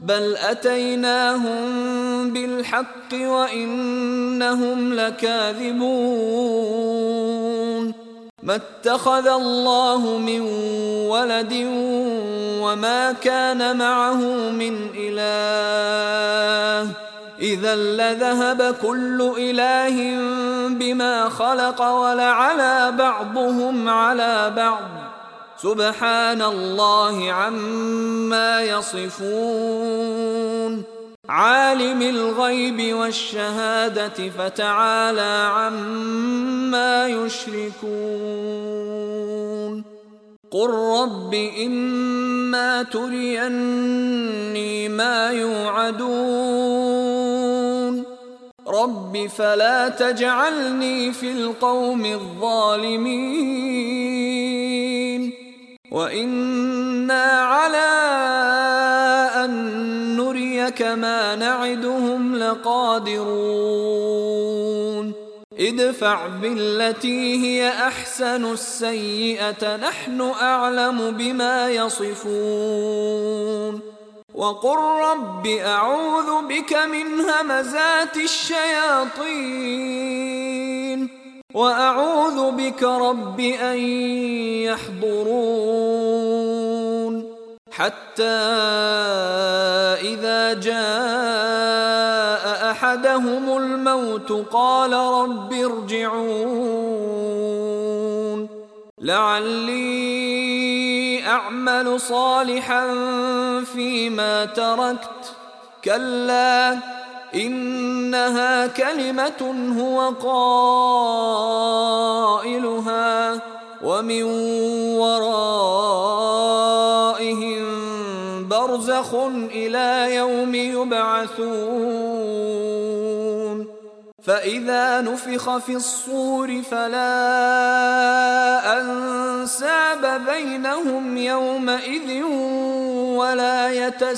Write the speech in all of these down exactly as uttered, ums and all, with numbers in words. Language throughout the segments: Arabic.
بل أتيناهم بالحق وإنهم لكاذبون ما اتخذ الله من ولد وما كان معه من إله إذا لذهب كل إله بما خلق ولعلى بعضهم على بعض سبحان الله عما يصفون عالم الغيب والشهادة فتعالى عما يشركون قل رب إما تريني ما يوعدون رب فلا تجعلني في القوم الظالمين وإنا على أن نريك ما نعدهم لقادرون ادفع بالتي هي أحسن السيئة نحن أعلم بما يصفون وقل رب أعوذ بك من همزات الشياطين وأعوذ بك رب أن يحضرون حتى إذا جاء أحدهم الموت قال رب ارجعون لعلي أعمل صالحا فيما تركت كلا إنها كلمة هو قائلها ومن ورائهم برزخ إلى يوم يبعثون فإذا نفخ في الصور فلا أنساب بينهم يومئذ ولا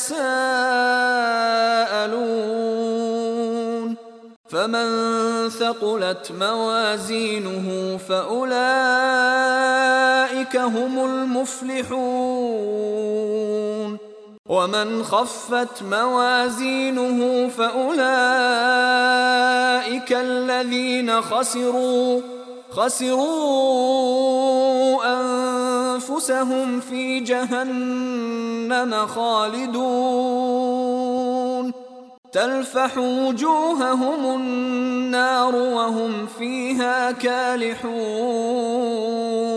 يتساءلون فمن ثقلت موازينه فأولئك هم المفلحون ومن خفت موازينه فأولئك الذين خسروا خسروا أنفسهم في جهنم خالدون تلفح وجوههم النار وهم فيها كالحون